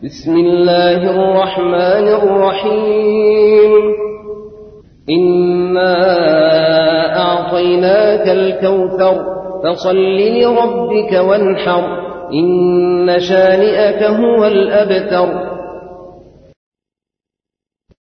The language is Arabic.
بسم الله الرحمن الرحيم إنا أعطيناك الكوثر فصل لربك وانحر إن شانئك هو الأبتر